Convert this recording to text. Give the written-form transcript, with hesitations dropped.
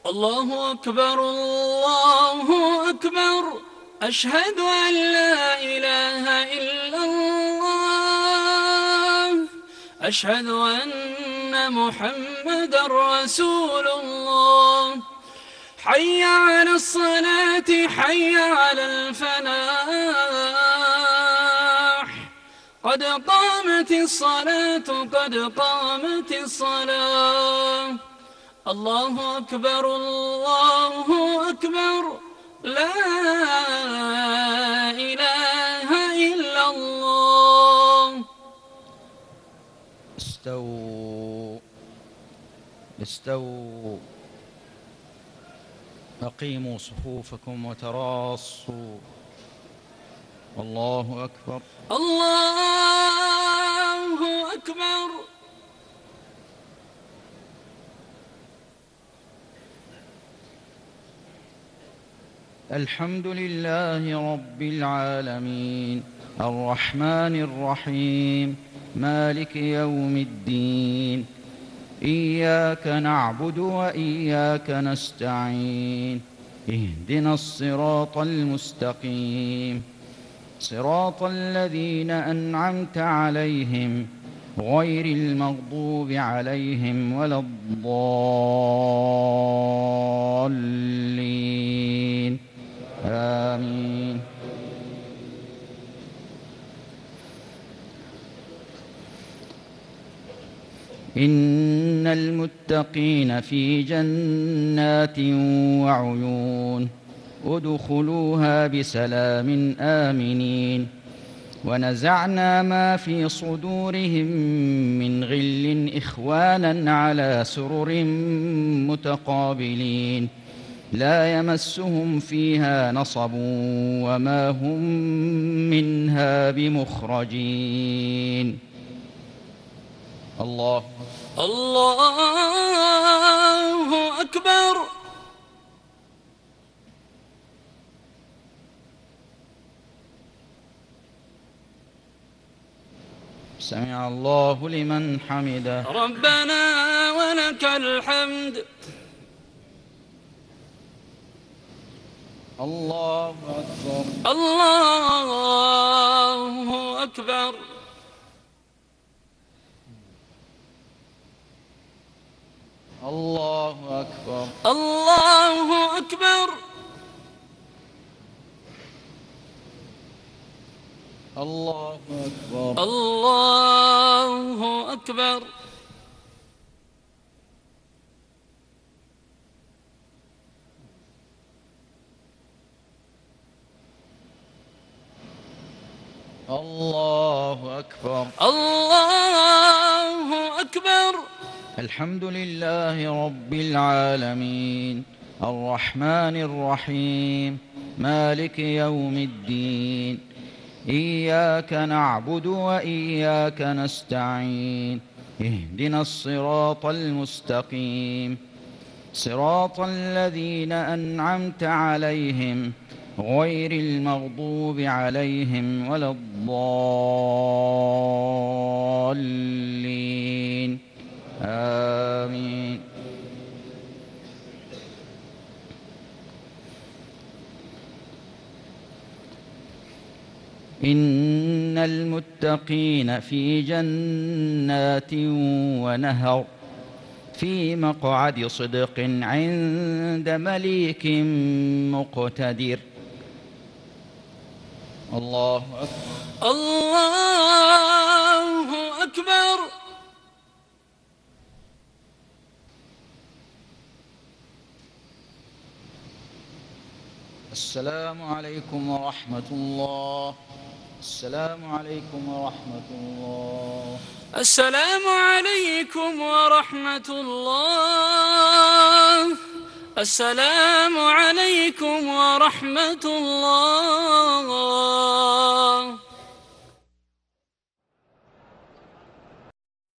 الله أكبر الله أكبر، أشهد أن لا إله إلا الله، أشهد أن محمدًا رسول الله. حي على الصلاة حي على الفلاح، قد قامت الصلاة قد قامت الصلاة. الله أكبر الله أكبر، لا إله إلا الله. استووا استووا، أقيموا صفوفكم وتراصوا. الله أكبر الله أكبر. الحمد لله رب العالمين، الرحمن الرحيم، مالك يوم الدين. إياك نعبد وإياك نستعين، اهدنا الصراط المستقيم، صراط الذين أنعمت عليهم غير المغضوب عليهم ولا الضالين، آمين. إن المتقين في جنات وعيون، ادخلوها بسلام آمنين. ونزعنا ما في صدورهم من غل إخوانا على سرر متقابلين، لا يمسهم فيها نصب وما هم منها بمخرجين. الله أكبر. سمع الله لمن حمده. ربنا ولك الحمد. الله أكبر الله أكبر. الله أكبر الله أكبر. الله أكبر الله أكبر. الله أكبر. الله أكبر. الحمد لله رب العالمين، الرحمن الرحيم، مالك يوم الدين. إياك نعبد وإياك نستعين، اهدنا الصراط المستقيم، صراط الذين أنعمت عليهم غير المغضوب عليهم ولا الضالين، آمين. إن المتقين في جنات ونهر، في مقعد صدق عند مليك مقتدر. الله أكبر الله أكبر. السلام عليكم ورحمة الله. السلام عليكم ورحمة الله. السلام عليكم ورحمة الله. السلام عليكم ورحمة الله.